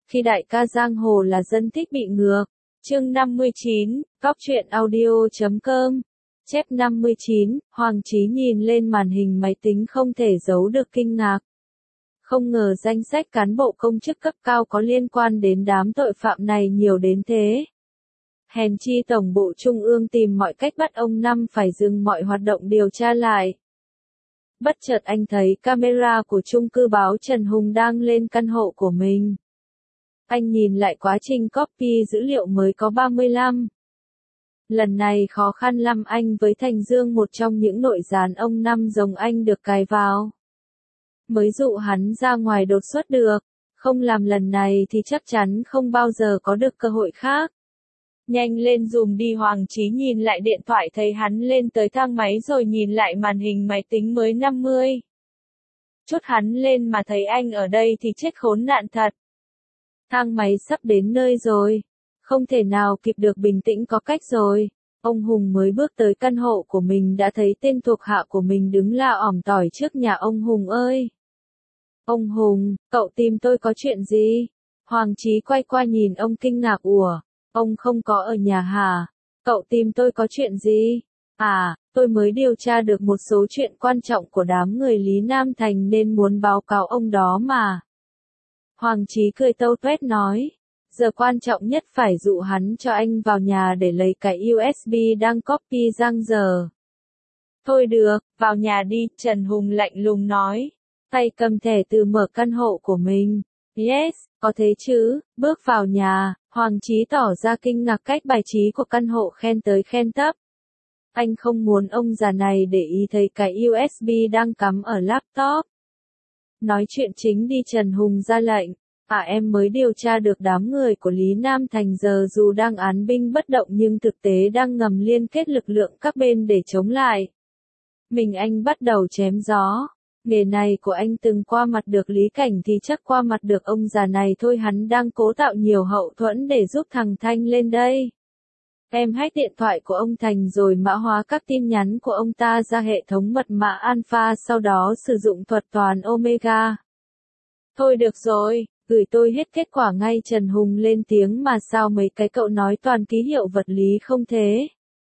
khi đại ca giang hồ là dân thích bị ngược. Chương 59, Góc truyện audio.com. Chép 59, Hoàng Chí nhìn lên màn hình máy tính không thể giấu được kinh ngạc. Không ngờ danh sách cán bộ công chức cấp cao có liên quan đến đám tội phạm này nhiều đến thế. Hèn chi Tổng bộ Trung ương tìm mọi cách bắt ông Năm phải dừng mọi hoạt động điều tra lại. Bất chợt anh thấy camera của chung cư báo Trần Hùng đang lên căn hộ của mình. Anh nhìn lại quá trình copy dữ liệu mới có 35. Lần này khó khăn lắm anh với Thành Dương, một trong những nội gián ông Năm giống anh được cài vào. Mới dụ hắn ra ngoài đột xuất được, không làm lần này thì chắc chắn không bao giờ có được cơ hội khác. Nhanh lên dùm đi. Hoàng Chí nhìn lại điện thoại thấy hắn lên tới thang máy rồi nhìn lại màn hình máy tính mới 50. Chút hắn lên mà thấy anh ở đây thì chết khốn nạn thật. Thang máy sắp đến nơi rồi. Không thể nào kịp được, bình tĩnh có cách rồi. Ông Hùng mới bước tới căn hộ của mình đã thấy tên thuộc hạ của mình đứng la ỏm tỏi trước nhà ông Hùng ơi. Ông Hùng, cậu tìm tôi có chuyện gì? Hoàng Chí quay qua nhìn ông kinh ngạc. Ủa, ông không có ở nhà hả? Cậu tìm tôi có chuyện gì? À, tôi mới điều tra được một số chuyện quan trọng của đám người Lý Nam Thành nên muốn báo cáo ông đó mà. Hoàng Chí cười tâu tuét nói. Giờ quan trọng nhất phải dụ hắn cho anh vào nhà để lấy cái USB đang copy giang giờ. Thôi được, vào nhà đi, Trần Hùng lạnh lùng nói. Tay cầm thẻ từ mở căn hộ của mình. Yes, có thế chứ. Bước vào nhà, Hoàng Chí tỏ ra kinh ngạc cách bài trí của căn hộ khen tới khen tấp. Anh không muốn ông già này để ý thấy cái USB đang cắm ở laptop. Nói chuyện chính đi, Trần Hùng ra lệnh. Em mới điều tra được đám người của Lý Nam Thành giờ dù đang án binh bất động nhưng thực tế đang ngầm liên kết lực lượng các bên để chống lại. Mình anh bắt đầu chém gió. Nghề này của anh từng qua mặt được Lý Cảnh thì chắc qua mặt được ông già này thôi. Hắn đang cố tạo nhiều hậu thuẫn để giúp thằng Thanh lên đây. Em hack điện thoại của ông Thành rồi mã hóa các tin nhắn của ông ta ra hệ thống mật mã Alpha, sau đó sử dụng thuật toán Omega. Thôi được rồi, gửi tôi hết kết quả ngay. Trần Hùng lên tiếng. Mà sao mấy cái cậu nói toàn ký hiệu vật lý không thế?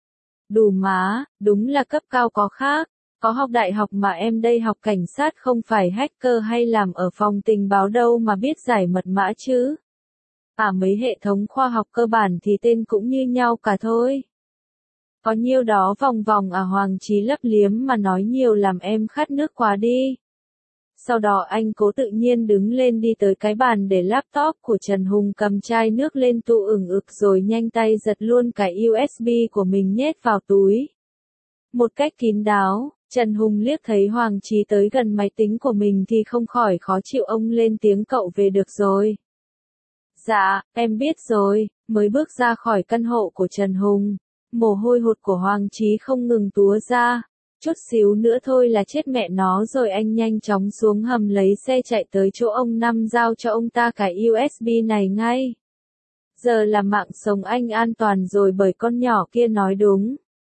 Đủ má, đúng là cấp cao có khác. Có học đại học mà em đây học cảnh sát, không phải hacker hay làm ở phòng tình báo đâu mà biết giải mật mã chứ. Mấy hệ thống khoa học cơ bản thì tên cũng như nhau cả thôi. Có nhiêu đó vòng vòng. Hoàng Chí lấp liếm mà nói nhiều làm em khát nước quá đi. Sau đó anh cố tự nhiên đứng lên đi tới cái bàn để laptop của Trần Hùng, cầm chai nước lên tụ ực rồi nhanh tay giật luôn cái USB của mình nhét vào túi. Một cách kín đáo, Trần Hùng liếc thấy Hoàng Chí tới gần máy tính của mình thì không khỏi khó chịu. Ông lên tiếng. Cậu về được rồi. Dạ, em biết rồi. Mới bước ra khỏi căn hộ của Trần Hùng, mồ hôi hột của Hoàng Chí không ngừng túa ra. Chút xíu nữa thôi là chết mẹ nó rồi. Anh nhanh chóng xuống hầm lấy xe chạy tới chỗ ông Năm, giao cho ông ta cái USB này ngay. Giờ là mạng sống anh an toàn rồi, bởi con nhỏ kia nói đúng.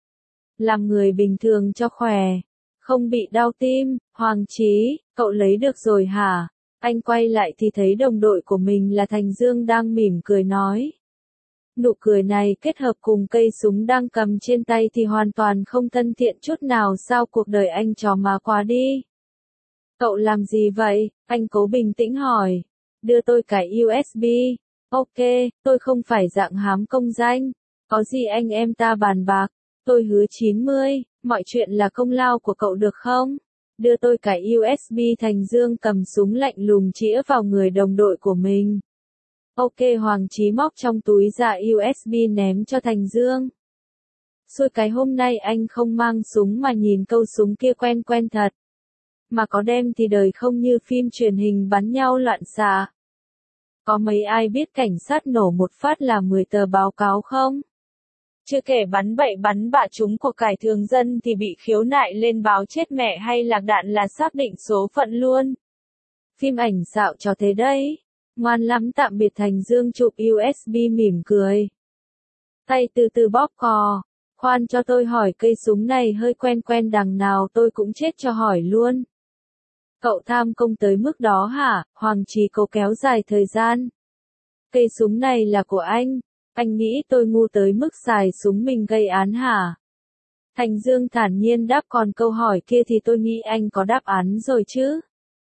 Làm người bình thường cho khỏe, không bị đau tim. Hoàng Chí, cậu lấy được rồi hả? Anh quay lại thì thấy đồng đội của mình là Thành Dương đang mỉm cười nói. Nụ cười này kết hợp cùng cây súng đang cầm trên tay thì hoàn toàn không thân thiện chút nào. Sao cuộc đời anh chó má quá đi. Cậu làm gì vậy? Anh cố bình tĩnh hỏi. Đưa tôi cái USB. Ok, tôi không phải dạng hám công danh. Có gì anh em ta bàn bạc. Tôi hứa 90, mọi chuyện là công lao của cậu được không? Đưa tôi cái USB. Thành Dương cầm súng lạnh lùng chĩa vào người đồng đội của mình. Ok. Hoàng Chí móc trong túi ra USB ném cho Thành Dương. Xui cái hôm nay anh không mang súng mà nhìn câu súng kia quen quen thật. Mà có đem thì đời không như phim truyền hình bắn nhau loạn xạ. Có mấy ai biết cảnh sát nổ một phát là 10 tờ báo cáo không? Chưa kể bắn bậy bắn bạ chúng của cải thường dân thì bị khiếu nại lên báo chết mẹ hay lạc đạn là xác định số phận luôn. Phim ảnh xạo cho thế đấy. Ngoan lắm. Tạm biệt. Thành Dương chụp USB mỉm cười. Tay từ từ bóp cò. Khoan cho tôi hỏi, cây súng này hơi quen quen đằng nào tôi cũng chết cho hỏi luôn. Cậu tham công tới mức đó hả? Hoàng Chí cố kéo dài thời gian. Cây súng này là của anh nghĩ tôi ngu tới mức xài súng mình gây án hả? Thành Dương thản nhiên đáp, còn câu hỏi kia thì tôi nghĩ anh có đáp án rồi chứ.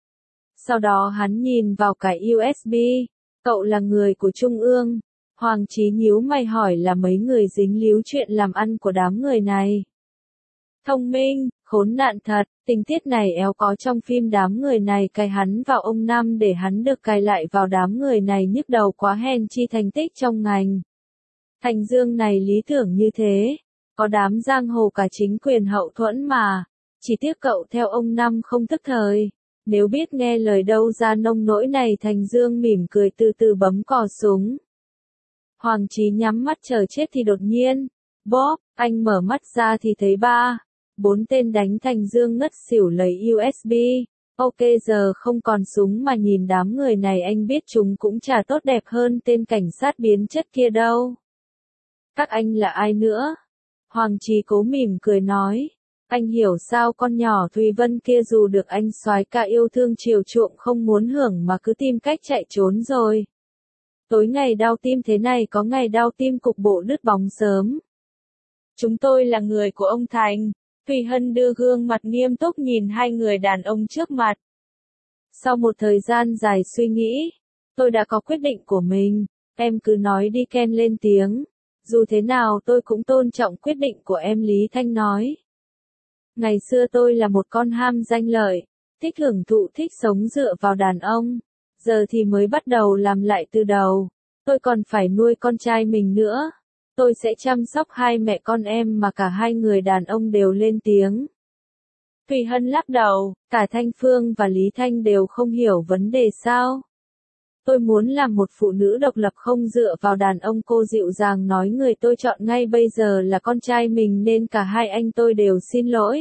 Sau đó hắn nhìn vào cái USB, cậu là người của Trung ương. Hoàng Chí nhíu mày hỏi, là mấy người dính líu chuyện làm ăn của đám người này. Thông minh, khốn nạn thật, tình tiết này éo có trong phim, đám người này cài hắn vào ông Năm để hắn được cài lại vào đám người này, nhức đầu quá, hèn chi thành tích trong ngành. Thành Dương này lý tưởng như thế, có đám giang hồ cả chính quyền hậu thuẫn mà, chỉ tiếc cậu theo ông Năm không thức thời. Nếu biết nghe lời đâu ra nông nỗi này. Thành Dương mỉm cười từ từ bấm cò súng. Hoàng Chí nhắm mắt chờ chết thì đột nhiên, bóp, anh mở mắt ra thì thấy 3-4 tên đánh Thành Dương ngất xỉu, lấy USB. Ok, giờ không còn súng mà nhìn đám người này anh biết chúng cũng chả tốt đẹp hơn tên cảnh sát biến chất kia đâu. Các anh là ai nữa? Hoàng Chí cố mỉm cười nói. Anh hiểu sao con nhỏ Thùy Vân kia dù được anh soái ca yêu thương chiều chuộng không muốn hưởng mà cứ tìm cách chạy trốn rồi. Tối ngày đau tim thế này có ngày đau tim cục bộ đứt bóng sớm. Chúng tôi là người của ông Thành. Thùy Hân đưa gương mặt nghiêm túc nhìn hai người đàn ông trước mặt. Sau một thời gian dài suy nghĩ, tôi đã có quyết định của mình. Em cứ nói đi, Ken lên tiếng. Dù thế nào tôi cũng tôn trọng quyết định của em, Lý Thanh nói. Ngày xưa tôi là một con ham danh lợi, thích hưởng thụ, thích sống dựa vào đàn ông. Giờ thì mới bắt đầu làm lại từ đầu. Tôi còn phải nuôi con trai mình nữa. Tôi sẽ chăm sóc hai mẹ con em. Mà cả hai người đàn ông đều lên tiếng. Thùy Hân lắc đầu, cả Thanh Phương và Lý Thanh đều không hiểu vấn đề sao. Tôi muốn làm một phụ nữ độc lập không dựa vào đàn ông, cô dịu dàng nói, người tôi chọn ngay bây giờ là con trai mình nên cả hai anh tôi đều xin lỗi.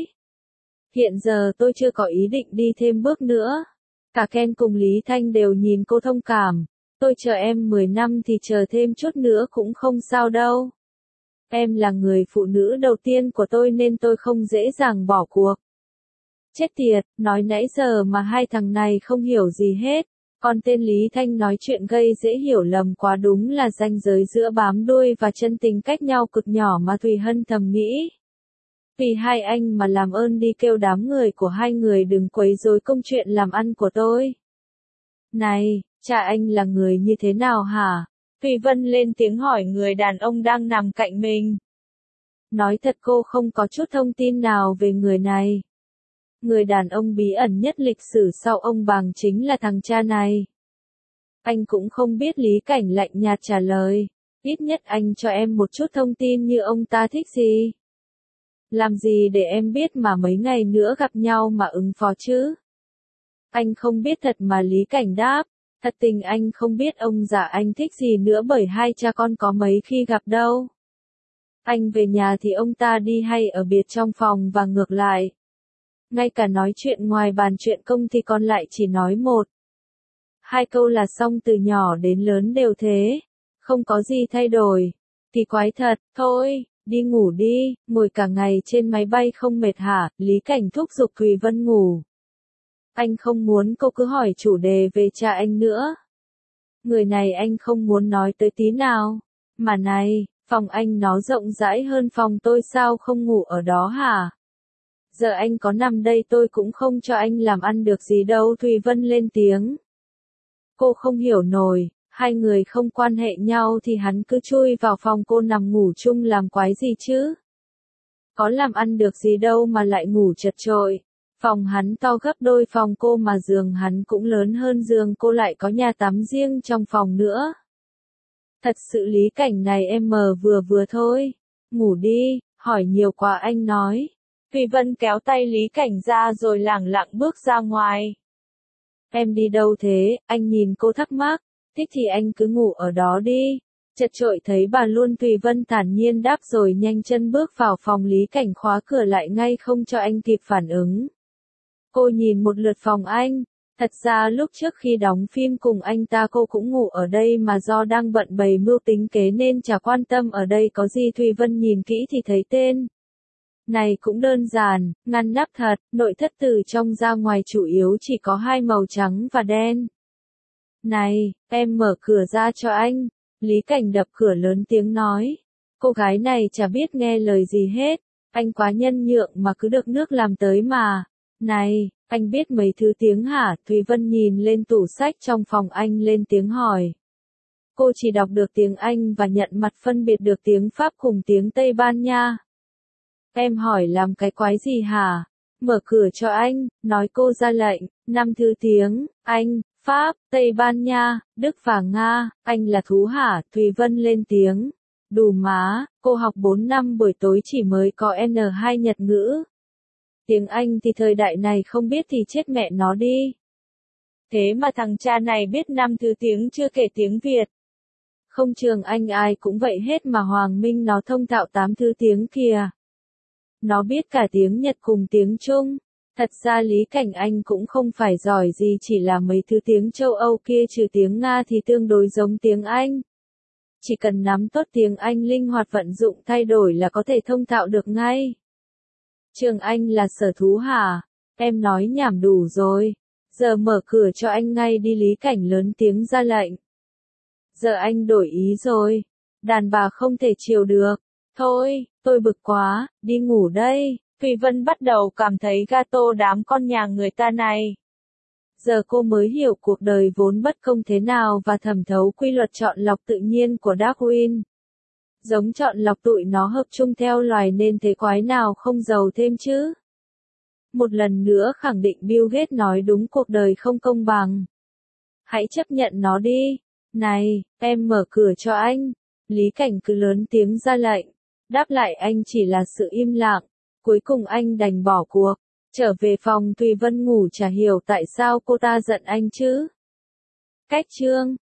Hiện giờ tôi chưa có ý định đi thêm bước nữa. Cả Ken cùng Lý Thanh đều nhìn cô thông cảm. Tôi chờ em 10 năm thì chờ thêm chút nữa cũng không sao đâu. Em là người phụ nữ đầu tiên của tôi nên tôi không dễ dàng bỏ cuộc. Chết tiệt, nói nãy giờ mà hai thằng này không hiểu gì hết. Còn tên Lý Thanh nói chuyện gây dễ hiểu lầm quá, đúng là ranh giới giữa bám đuôi và chân tình cách nhau cực nhỏ mà Thùy Hân thầm nghĩ. Vì hai anh mà làm ơn đi kêu đám người của hai người đừng quấy rối công chuyện làm ăn của tôi. Này, cha anh là người như thế nào hả? Thùy Vân lên tiếng hỏi người đàn ông đang nằm cạnh mình. Nói thật cô không có chút thông tin nào về người này. Người đàn ông bí ẩn nhất lịch sử sau ông Bàng chính là thằng cha này. Anh cũng không biết. Lý Cảnh lạnh nhạt trả lời. Ít nhất anh cho em một chút thông tin như ông ta thích gì. Làm gì để em biết mà mấy ngày nữa gặp nhau mà ứng phó chứ? Anh không biết thật mà, Lý Cảnh đáp. Thật tình anh không biết ông già anh thích gì nữa, bởi hai cha con có mấy khi gặp đâu. Anh về nhà thì ông ta đi hay ở biệt trong phòng và ngược lại. Ngay cả nói chuyện ngoài bàn chuyện công thì còn lại chỉ nói 1-2 câu là xong, từ nhỏ đến lớn đều thế. Không có gì thay đổi. Kỳ quái thật. Thôi, đi ngủ đi, ngồi cả ngày trên máy bay không mệt hả? Lý Cảnh thúc giục Thùy Vân ngủ. Anh không muốn cô cứ hỏi chủ đề về cha anh nữa. Người này anh không muốn nói tới tí nào. Mà này, phòng anh nó rộng rãi hơn phòng tôi, sao không ngủ ở đó hả? Giờ anh có nằm đây tôi cũng không cho anh làm ăn được gì đâu. Thùy Vân lên tiếng. Cô không hiểu nổi, hai người không quan hệ nhau thì hắn cứ chui vào phòng cô nằm ngủ chung làm quái gì chứ? Có làm ăn được gì đâu mà lại ngủ chật chội. Phòng hắn to gấp đôi phòng cô mà giường hắn cũng lớn hơn giường cô, lại có nhà tắm riêng trong phòng nữa. Thật sự Lý Cảnh này em mờ vừa vừa thôi. Ngủ đi, hỏi nhiều quá anh nói. Thùy Vân kéo tay Lý Cảnh ra rồi lẳng lặng bước ra ngoài. Em đi đâu thế? Anh nhìn cô thắc mắc. Thích thì anh cứ ngủ ở đó đi. Chật chội thấy bà luôn. Thùy Vân thản nhiên đáp rồi nhanh chân bước vào phòng. Lý Cảnh khóa cửa lại ngay không cho anh kịp phản ứng. Cô nhìn một lượt phòng anh. Thật ra lúc trước khi đóng phim cùng anh ta cô cũng ngủ ở đây mà do đang bận bày mưu tính kế nên chả quan tâm ở đây có gì. Thùy Vân nhìn kỹ thì thấy tên này cũng đơn giản, ngăn nắp thật, nội thất từ trong ra ngoài chủ yếu chỉ có hai màu trắng và đen. Này, em mở cửa ra cho anh. Lý Cảnh đập cửa lớn tiếng nói. Cô gái này chả biết nghe lời gì hết. Anh quá nhân nhượng mà cứ được nước làm tới mà. Này, anh biết mấy thứ tiếng hả? Thúy Vân nhìn lên tủ sách trong phòng anh lên tiếng hỏi. Cô chỉ đọc được tiếng Anh và nhận mặt phân biệt được tiếng Pháp cùng tiếng Tây Ban Nha. Em hỏi làm cái quái gì hả? Mở cửa cho anh, nói cô ra lệnh, 5 thứ tiếng, Anh, Pháp, Tây Ban Nha, Đức và Nga, anh là thú hả? Thúy Vân lên tiếng. Đù má, cô học 4 năm buổi tối chỉ mới có N2 Nhật ngữ. Tiếng Anh thì thời đại này không biết thì chết mẹ nó đi. Thế mà thằng cha này biết 5 thứ tiếng chưa kể tiếng Việt. Không trường Anh ai cũng vậy hết mà Hoàng Minh nó thông thạo 8 thứ tiếng kìa. Nó biết cả tiếng Nhật cùng tiếng Trung. Thật ra Lý Cảnh Anh cũng không phải giỏi gì chỉ là mấy thứ tiếng châu Âu kia trừ tiếng Nga thì tương đối giống tiếng Anh. Chỉ cần nắm tốt tiếng Anh linh hoạt vận dụng thay đổi là có thể thông thạo được ngay. Trường Anh là sở thú hả? Em nói nhảm đủ rồi. Giờ mở cửa cho anh ngay đi. Lý Cảnh lớn tiếng ra lệnh. Giờ anh đổi ý rồi. Đàn bà không thể chiều được. Thôi, tôi bực quá, đi ngủ đây. Thùy Vân bắt đầu cảm thấy gato đám con nhà người ta này. Giờ cô mới hiểu cuộc đời vốn bất công thế nào và thẩm thấu quy luật chọn lọc tự nhiên của Darwin. Giống chọn lọc tụi nó hợp chung theo loài nên thế quái nào không giàu thêm chứ. Một lần nữa khẳng định Bill Gates nói đúng, cuộc đời không công bằng. Hãy chấp nhận nó đi. Này, em mở cửa cho anh. Lý Cảnh cứ lớn tiếng ra lệnh. Đáp lại anh chỉ là sự im lặng. Cuối cùng anh đành bỏ cuộc. Trở về phòng Thùy Vân ngủ chả hiểu tại sao cô ta giận anh chứ. Cách chương